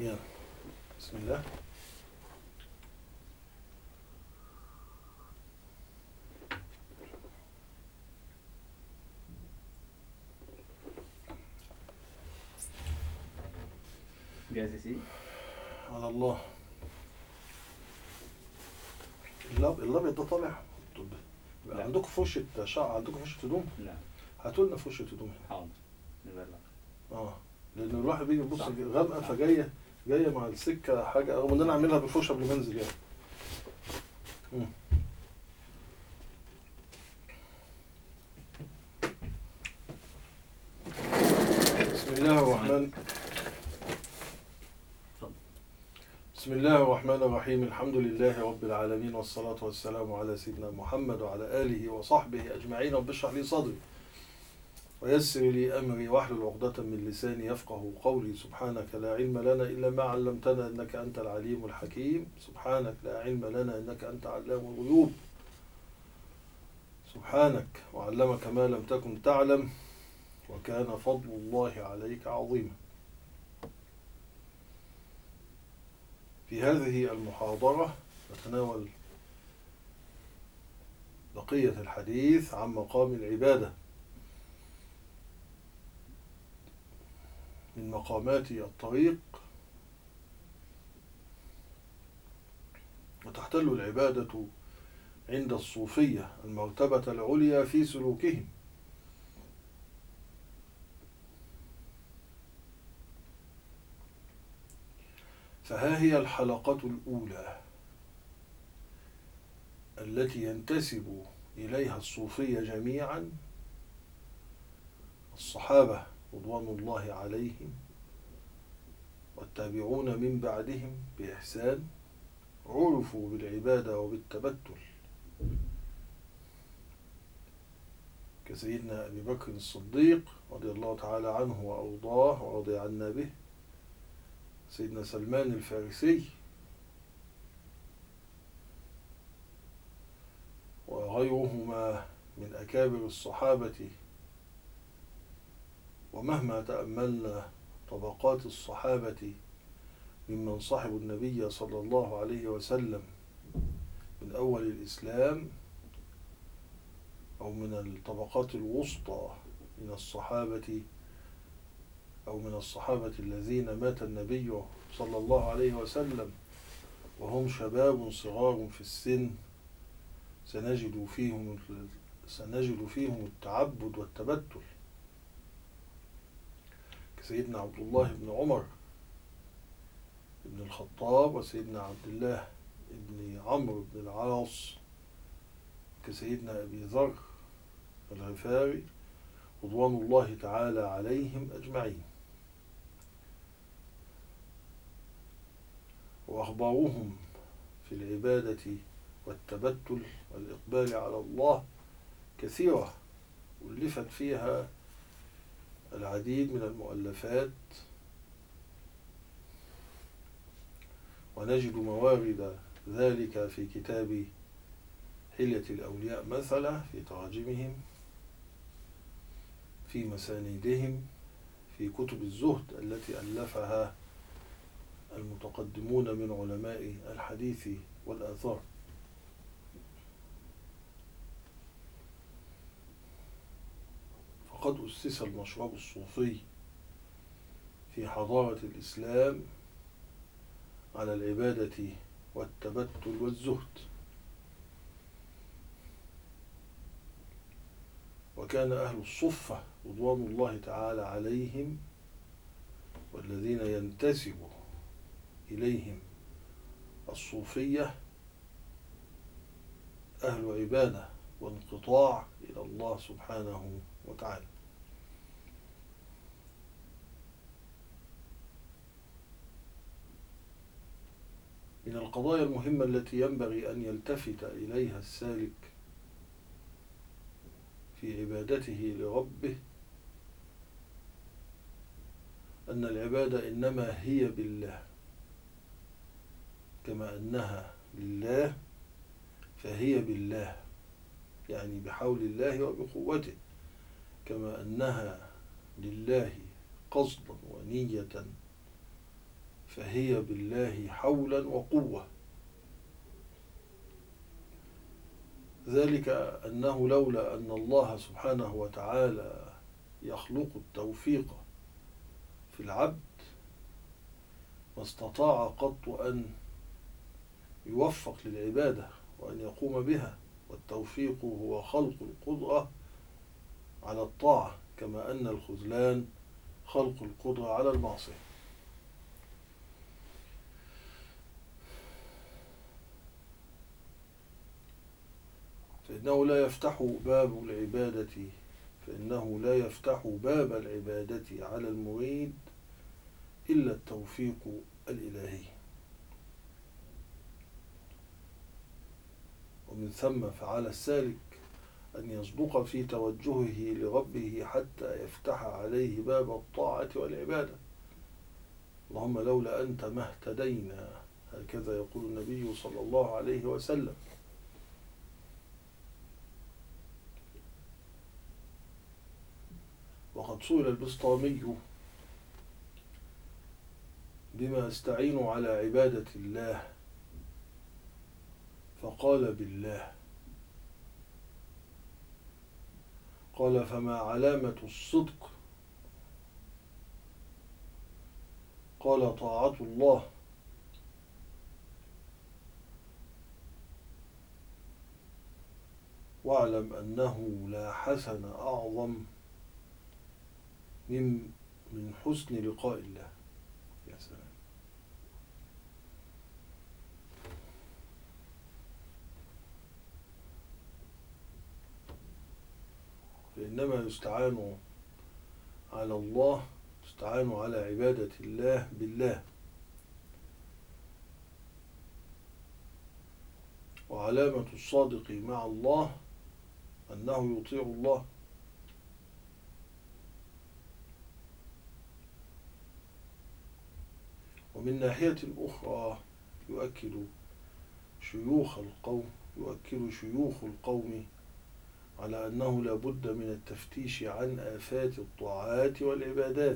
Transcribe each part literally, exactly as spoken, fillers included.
يلا بسم الله. جاهز يا سيدي؟ على الله. اللب... الابيض ده طالع. طب لا. عندكم فرشة شعر، عندكم فرشة هدوم؟ لا. هاتوا لنا فرشة هدوم هنا. حاضر نبلغ. اه لان الواحد بيجي يبص صح. غامقه، صح. فجايه جايه مع السكه حاجه، رغم ان انا اعملها بالفرشه قبل ما انزل يعني. مم. بسم الله الرحمن بسم الله الرحمن الرحيم. الحمد لله رب العالمين، والصلاة والسلام على سيدنا محمد وعلى آله وصحبه أجمعين. رب اشرح لي صدري ويسر لي أمري واحلل عقدة من لساني يفقه قولي. سبحانك لا علم لنا إلا ما علمتنا إنك أنت العليم الحكيم. سبحانك لا علم لنا إنك أنت علام الغيوب. سبحانك وعلمك ما لم تكن تعلم، وكان فضل الله عليك عظيما. في هذه المحاضرة نتناول بقية الحديث عن مقام العبادة من مقامات الطريق، وتحتل العبادة عند الصوفية المرتبة العليا في سلوكهم. فها هي الحلقة الأولى التي ينتسب إليها الصوفية جميعا، الصحابة رضوان الله عليهم والتابعون من بعدهم بإحسان، عرفوا بالعبادة وبالتبتل، كسيدنا أبي بكر الصديق رضي الله تعالى عنه وأرضاه ورضي عنا به، سيدنا سلمان الفارسي، وغيرهما من أكابر الصحابة. ومهما تأملنا طبقات الصحابة ممن صحبوا النبي صلى الله عليه وسلم من أول الإسلام، أو من الطبقات الوسطى من الصحابة، أو من الصحابة الذين مات النبي صلى الله عليه وسلم وهم شباب صغار في السن، سنجد فيهم سنجد فيهم التعبد والتبتل، كسيدنا عبد الله بن عمر بن الخطاب، وسيدنا عبد الله بن عمرو بن العاص، كسيدنا أبي ذر الغفاري رضوان الله تعالى عليهم أجمعين. وأخبارهم في العبادة والتبتل والإقبال على الله كثيرة، ألفت فيها العديد من المؤلفات، ونجد موارد ذلك في كتاب حلية الأولياء مثلا، في تراجمهم، في مسانيدهم، في كتب الزهد التي ألفها المتقدمون من علماء الحديث والآثار. فقد أسس المشرب الصوفي في حضارة الإسلام على العبادة والتبتل والزهد، وكان أهل الصفة رضوان الله تعالى عليهم والذين ينتسب إليهم الصوفية أهل عبادة وانقطاع إلى الله سبحانه وتعالى. من القضايا المهمة التي ينبغي أن يلتفت إليها السالك في عبادته لربه أن العبادة إنما هي بالله، كما أنها لله فهي بالله، يعني بحول الله وبقوته، كما أنها لله قصدا ونية فهي بالله حولا وقوة. ذلك أنه لولا أن الله سبحانه وتعالى يخلق التوفيق في العبد ما استطاع قط أن يوفق للعبادة وأن يقوم بها. والتوفيق هو خلق القدرة على الطاعة، كما أن الخذلان خلق القدرة على المعصية. فإنه لا يفتح باب العبادة فإنه لا يفتح باب العبادة على المريد إلا التوفيق الإلهي. ومن ثم فعلى السالك أن يصدق في توجهه لربه حتى يفتح عليه باب الطاعة والعبادة. اللهم لولا أنت ما اهتدينا، هكذا يقول النبي صلى الله عليه وسلم. وقد سئل البسطامي بما استعين على عبادة الله فقال بالله. قال فما علامة الصدق؟ قال طاعة الله. واعلم أنه لا حسن أعظم من من حسن لقاء الله. يا سلام. فإنما يستعان على الله، يستعان على عبادة الله بالله. وعلامة الصادق مع الله أنه يطيع الله. ومن ناحية أخرى يؤكد شيوخ القوم يؤكد شيوخ القوم على أنه لا بد من التفتيش عن آفات الطاعات والعبادات،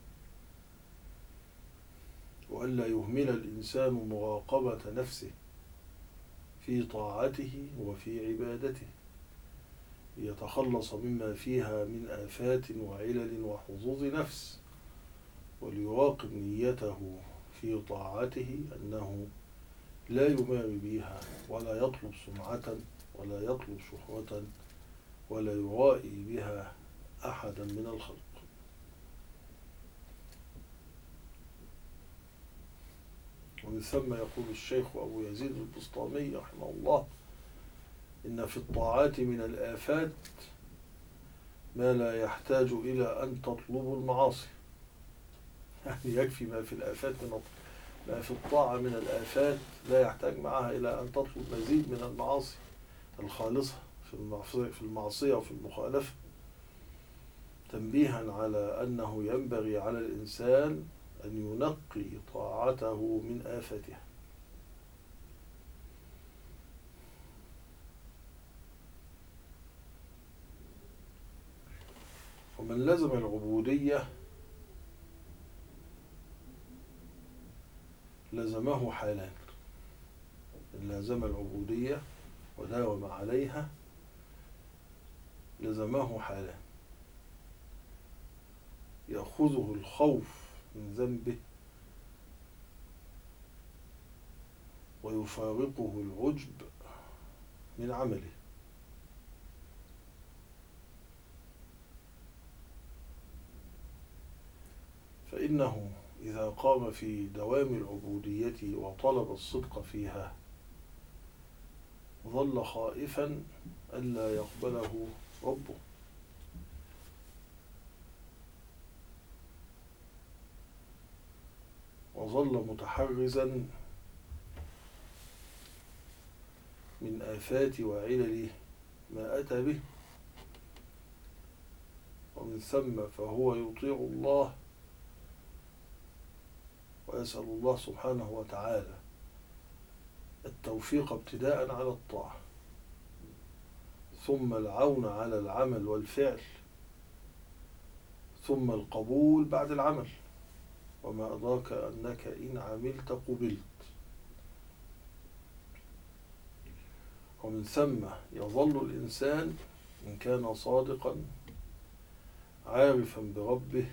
وألا يهمل الإنسان مراقبة نفسه في طاعته وفي عبادته ليتخلص مما فيها من آفات وعلل وحظوظ نفس، وليراقب نيته في طاعته أنه لا يماري بها ولا يطلب سمعة ولا يطلب شهوة ولا يرائي بها أحدا من الخلق. ومن ثم يقول الشيخ أبو يزيد البسطامي رحمه الله: إن في الطاعات من الآفات ما لا يحتاج إلى أن تطلب المعاصي. يعني يكفي ما في الآفات من ما في الطاعة من الآفات لا يحتاج معها إلى أن تطلب مزيد من المعاصي الخالصة في المعصية وفي المخالفة، تنبيها على أنه ينبغي على الإنسان أن ينقي طاعته من آفتها. ومن لزم العبودية لزمه حالان: من لازم العبودية وداوم عليها لزمه حالان: يأخذه الخوف من ذنبه ويفارقه العجب من عمله. فإنه إذا قام في دوام العبودية وطلب الصدق فيها ظل خائفا ألا يقبله ربه، وظل متحرزا من آفات وعلل ما أتى به. ومن ثم فهو يطيع الله ويسأل الله سبحانه وتعالى التوفيق ابتداء على الطاعة، ثم العون على العمل والفعل، ثم القبول بعد العمل. وما أدراك أنك إن عملت قبلت. ومن ثم يظل الإنسان إن كان صادقا عارفا بربه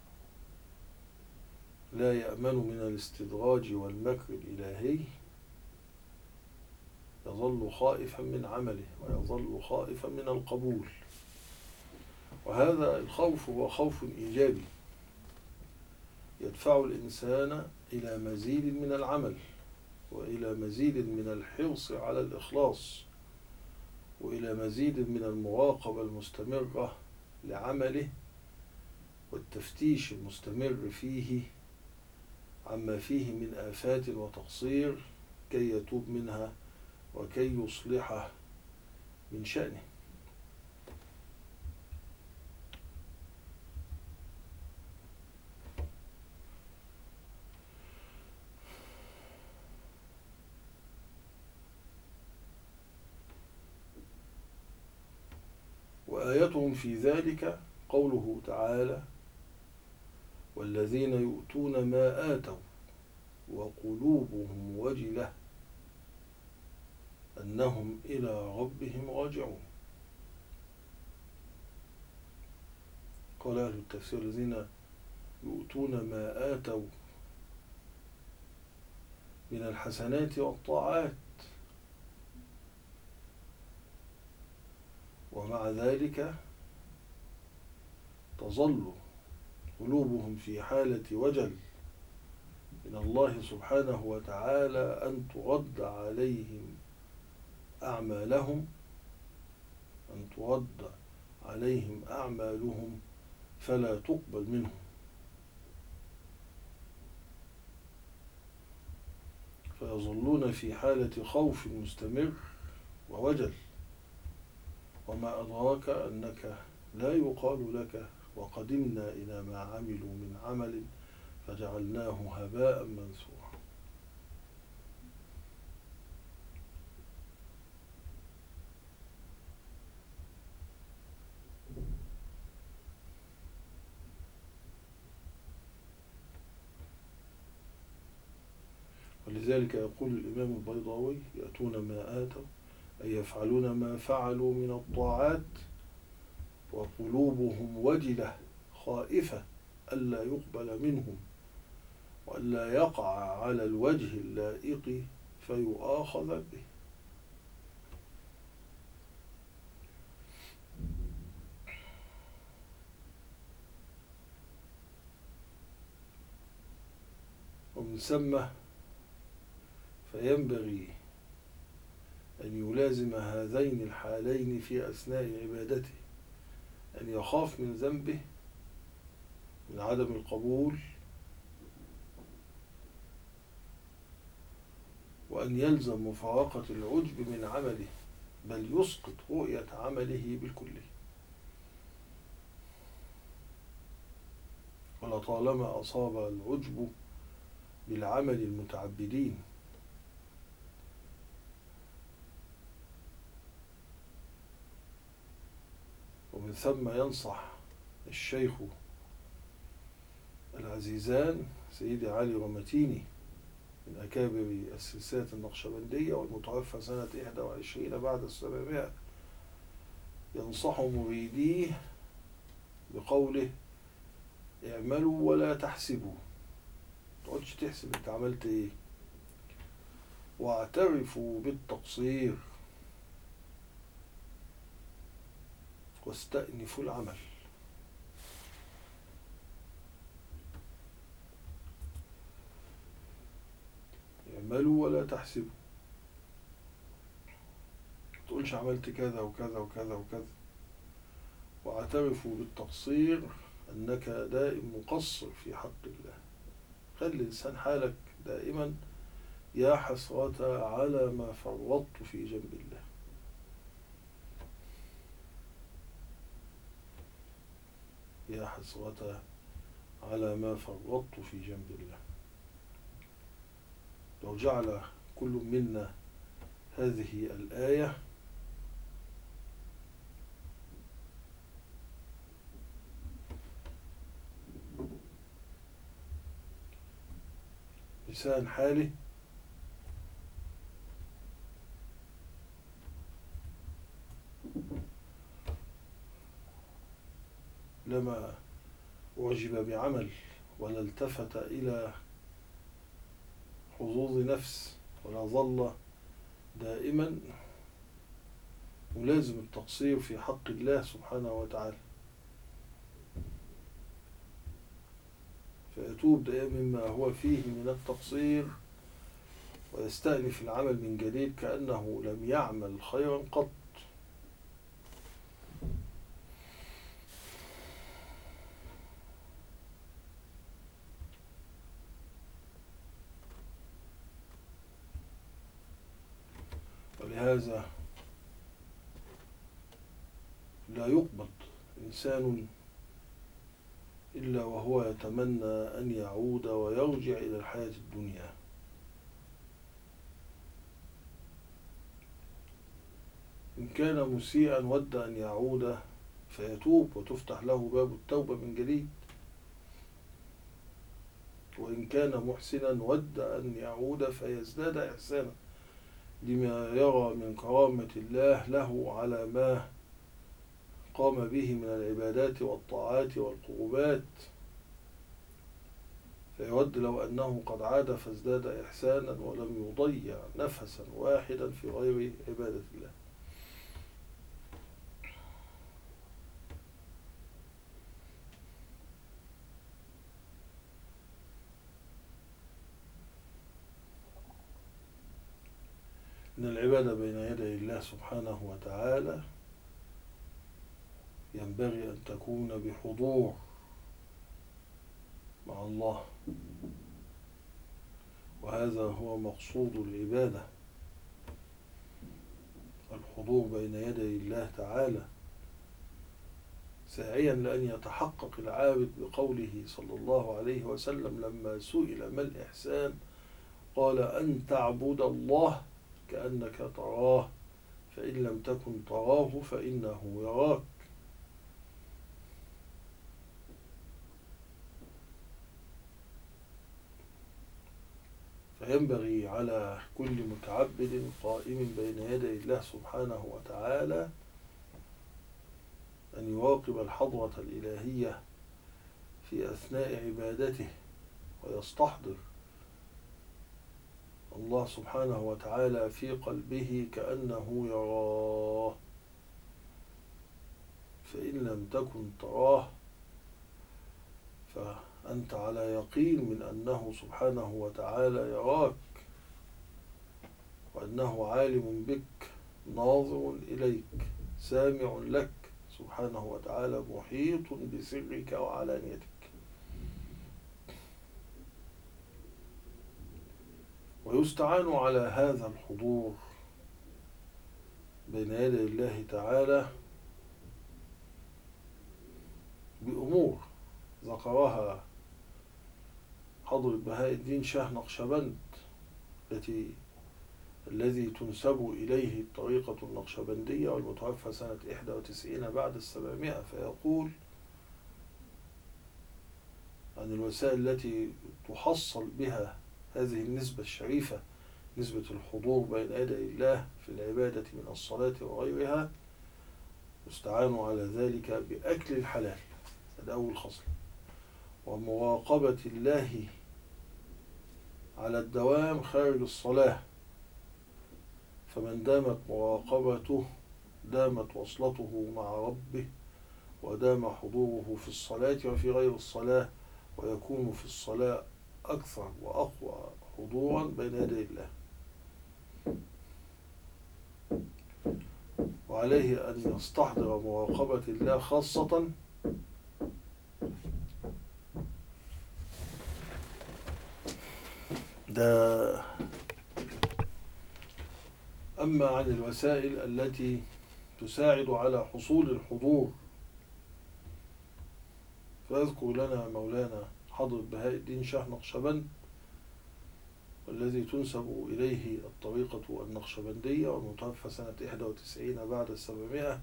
لا يأمن من الاستدراج والمكر الإلهي، يظل خائفا من عمله ويظل خائفا من القبول. وهذا الخوف هو خوف إيجابي يدفع الإنسان إلى مزيد من العمل وإلى مزيد من الحرص على الإخلاص وإلى مزيد من المراقبة المستمرة لعمله والتفتيش المستمر فيه عما فيه من آفات وتقصير كي يتوب منها وكي يصلح من شأنه. وآيتهم في ذلك قوله تعالى: والذين يؤتون ما آتوا وقلوبهم وجلة أنهم إلى ربهم راجعون. قال أهل التفسير: الذين يؤتون ما آتوا من الحسنات والطاعات، ومع ذلك تظل قلوبهم في حالة وجل من الله سبحانه وتعالى أن ترد عليهم أعمالهم أن ترد عليهم أعمالهم فلا تقبل منهم. فيظلون في حالة خوف مستمر ووجل. وما أدراك أنك لا يقال لك وقدمنا إلى ما عملوا من عمل فجعلناه هباء منثورا. ولذلك يقول الإمام البيضاوي: يأتون ما آتوا أي يفعلون ما فعلوا من الطاعات وقلوبهم وجلة خائفة ألا يقبل منهم وألا يقع على الوجه اللائق فيؤاخذ به. ومن ثم فينبغي أن يلازم هذين الحالين في أثناء عبادته، أن يخاف من ذنبه من عدم القبول، وأن يلزم مفارقة العجب من عمله، بل يسقط رؤية عمله بالكلية. ولطالما أصاب العجب بالعمل المتعبدين، ومن ثم ينصح الشيخ العزيزان سيدي علي رمتيني من أكابر السلسلة النقشبندية والمتوفى سنة إحدى وعشرين بعد السبعمائة، ينصح مريديه بقوله: اعملوا ولا تحسبوا، تقعدش تحسب انت عملت ايه، واعترفوا بالتقصير واستأنفوا العمل. اعملوا ولا تحسبوا، تقولش عملت كذا وكذا وكذا وكذا، واعترفوا بالتقصير أنك دائم مقصر في حق الله. خلي لسان حالك دائما: يا حسرة على ما فرطت في جنب الله. يا حسرة على ما فرطت في جنب الله. لو جعل كل منا هذه الآية بلسان حاله لما أعجب بعمل ولا التفت إلى حظوظ نفس ولا ظل دائما ملازم التقصير في حق الله سبحانه وتعالى، فيتوب دائما مما هو فيه من التقصير ويستأنف العمل من جديد كأنه لم يعمل خيرا قط. ولهذا لا يقبض إنسان إلا وهو يتمنى أن يعود ويرجع إلى الحياة الدنيا، إن كان مسيئا ود أن يعود فيتوب وتفتح له باب التوبة من جديد، وإن كان محسنا ود أن يعود فيزداد إحسانا لما يرى من كرامة الله له على ما قام به من العبادات والطاعات والقربات، فيود لو أنه قد عاد فازداد إحسانا ولم يضيع نفسا واحدا في غير عبادة الله. إن العبادة بين يدي الله سبحانه وتعالى ينبغي أن تكون بحضور مع الله، وهذا هو مقصود العبادة، الحضور بين يدي الله تعالى، ساعيا لأن يتحقق العابد بقوله صلى الله عليه وسلم لما سئل ما الإحسان قال أن تعبد الله كأنك تراه فإن لم تكن تراه فإنه يراك. فينبغي على كل متعبد قائم بين يدي الله سبحانه وتعالى أن يراقب الحضرة الإلهية في أثناء عبادته ويستحضر الله سبحانه وتعالى في قلبه كأنه يراه، فإن لم تكن تراه فأنت على يقين من أنه سبحانه وتعالى يراك، وأنه عالم بك ناظر إليك سامع لك سبحانه وتعالى محيط بسرك وعلانيتك. ويستعان على هذا الحضور بين يدي الله تعالى بأمور ذكرها حضرة بهاء الدين شاه نقشبند التي الذي تنسب إليه الطريقة النقشبندية والمتوفى سنة إحدى وتسعين بعد السبعمائة، فيقول عن الوسائل التي تحصل بها هذه النسبة الشريفة، نسبة الحضور بين يدي الله في العبادة من الصلاة وغيرها، يستعان على ذلك بأكل الحلال، هذا أول خصل، ومراقبة الله على الدوام خارج الصلاة، فمن دامت مراقبته دامت وصلته مع ربه ودام حضوره في الصلاة وفي غير الصلاة، ويكون في الصلاة أكثر وأقوى حضورا بين يدي الله. وعليه أن يستحضر مراقبة الله خاصة ده. أما عن الوسائل التي تساعد على حصول الحضور فيذكر لنا مولانا حضرة بهاء الدين شاه نقشبند والذي تنسب إليه الطريقة النقشبندية والمتوفى سنة إحدى وتسعين بعد السبعمائة،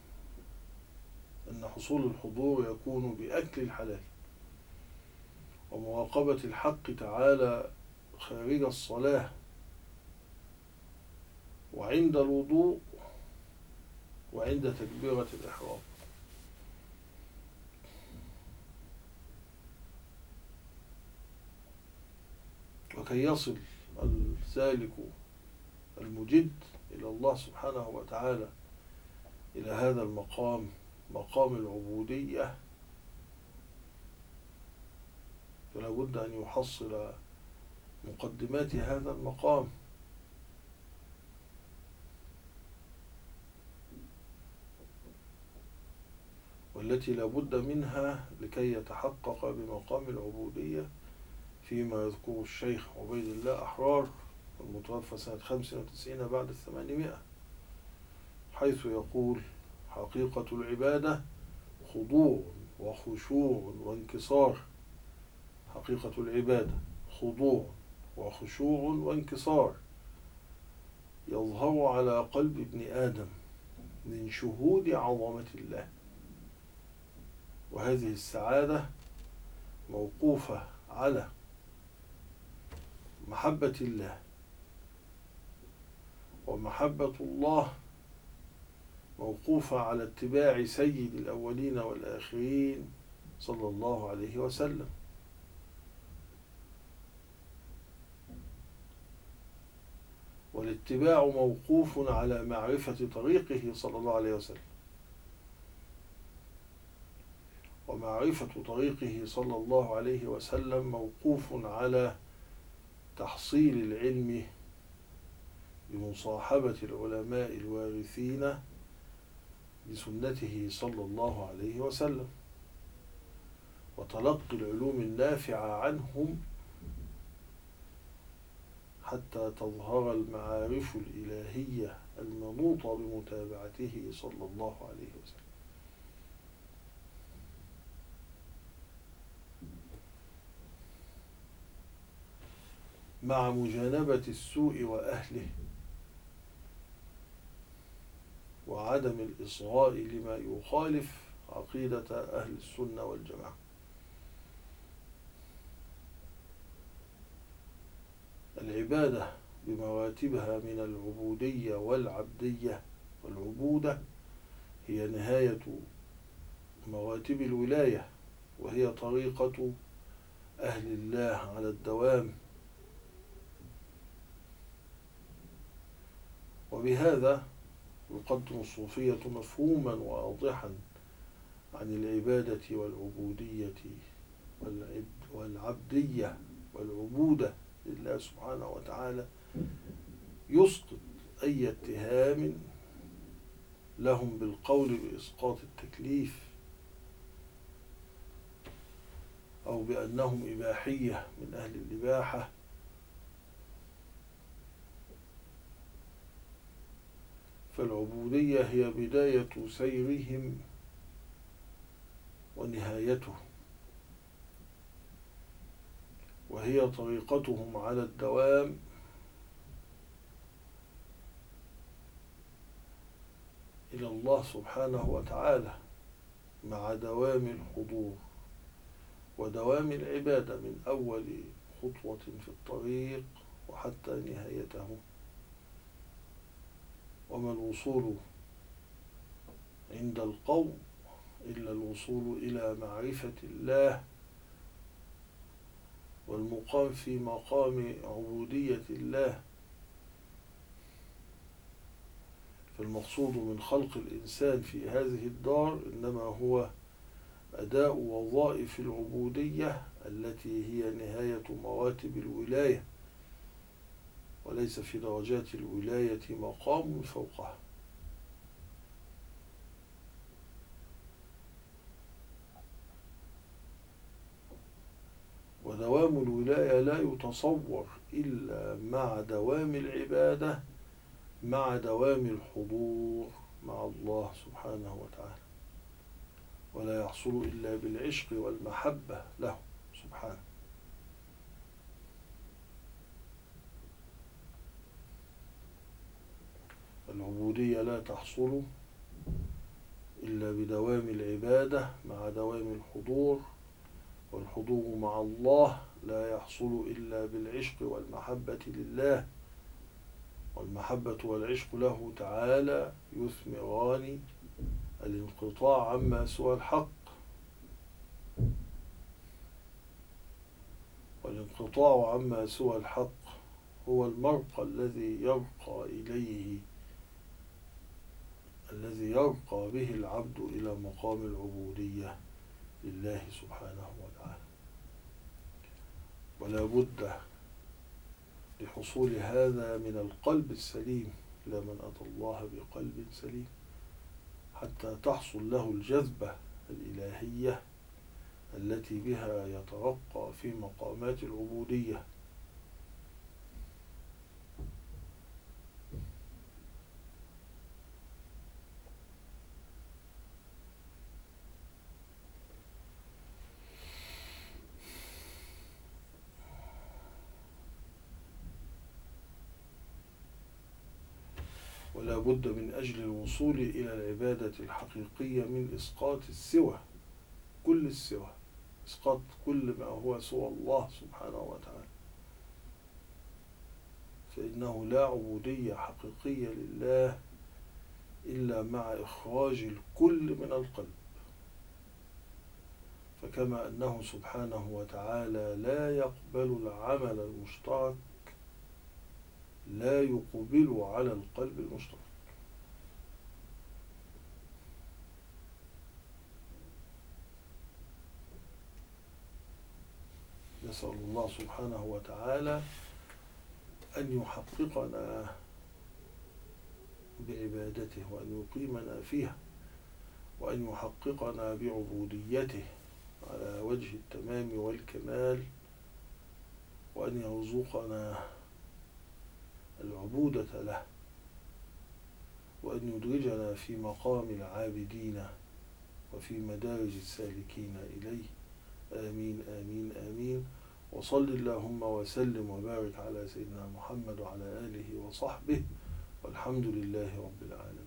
أن حصول الحضور يكون بأكل الحلال ومراقبة الحق تعالى خارج الصلاة وعند الوضوء وعند تكبيرة الإحرام. وكي يصل السالك المجد إلى الله سبحانه وتعالى إلى هذا المقام، مقام العبودية، فلا بد أن يحصل مقدمات هذا المقام، والتي لا بد منها لكي يتحقق بمقام العبودية فيما يذكر الشيخ عبيد الله أحرار المتوفى سنة خمس وتسعين بعد الثمانمائة، حيث يقول: حقيقة العبادة خضوع وخشوع وانكسار. حقيقة العبادة خضوع وخشوع وانكسار يظهر على قلب ابن آدم من شهود عظمة الله، وهذه السعادة موقوفة على محبة الله، ومحبة الله موقوفة على اتباع سيد الأولين والآخرين صلى الله عليه وسلم. والاتباع موقوف على معرفة طريقه صلى الله عليه وسلم، ومعرفة طريقه صلى الله عليه وسلم موقوف على تحصيل العلم بمصاحبة العلماء الوارثين لسنته صلى الله عليه وسلم، وتلقي العلوم النافعة عنهم حتى تظهر المعارف الإلهية المنوطة بمتابعته صلى الله عليه وسلم. مع مجانبة السوء وأهله وعدم الإصغاء لما يخالف عقيدة أهل السنة والجماعة. العبادة بمراتبها من العبودية والعبدية والعبودة هي نهاية مراتب الولاية، وهي طريقة أهل الله على الدوام. وبهذا يقدم الصوفية مفهوما واضحا عن العبادة والعبودية والعبدية والعبودة لله سبحانه وتعالى، يسقط أي اتهام لهم بالقول بإسقاط التكليف أو بأنهم إباحية من أهل الإباحة. فالعبودية هي بداية سيرهم ونهايته، وهي طريقتهم على الدوام إلى الله سبحانه وتعالى، مع دوام الحضور ودوام العبادة من أول خطوة في الطريق وحتى نهايته. وما الوصول عند القوم إلا الوصول إلى معرفة الله والمقام في مقام عبودية الله. فالمقصود من خلق الإنسان في هذه الدار إنما هو أداء وظائف العبودية التي هي نهاية مراتب الولاية، وليس في درجات الولاية مقام فوقها. ودوام الولاية لا يتصور إلا مع دوام العبادة، مع دوام الحضور مع الله سبحانه وتعالى، ولا يحصل إلا بالعشق والمحبة له سبحانه. العبودية لا تحصل إلا بدوام العبادة مع دوام الحضور والحضور مع الله لا يحصل إلا بالعشق والمحبة لله، والمحبة والعشق له تعالى يثمران الانقطاع عما سوى الحق، والانقطاع عما سوى الحق هو المرقى الذي يرقى إليه الذي يرقى به العبد إلى مقام العبودية لله سبحانه وتعالى. ولا بد لحصول هذا من القلب السليم، إلى من أتى الله بقلب سليم، حتى تحصل له الجذبة الإلهية التي بها يترقى في مقامات العبودية. ولا بد من أجل الوصول إلى العبادة الحقيقية من إسقاط السوى، كل السوى، إسقاط كل ما هو سوى الله سبحانه وتعالى، فإنه لا عبودية حقيقية لله إلا مع إخراج الكل من القلب. فكما أنه سبحانه وتعالى لا يقبل العمل المشترك، لا يقبل على القلب المشترك. نسأل الله سبحانه وتعالى أن يحققنا بعبادته، وأن يقيمنا فيها، وأن يحققنا بعبوديته على وجه التمام والكمال، وأن يرزقنا العبودة له، وأن يدرجنا في مقام العابدين وفي مدارج السالكين إليه. آمين آمين آمين. وصل اللهم وسلم وبارك على سيدنا محمد وعلى آله وصحبه، والحمد لله رب العالمين.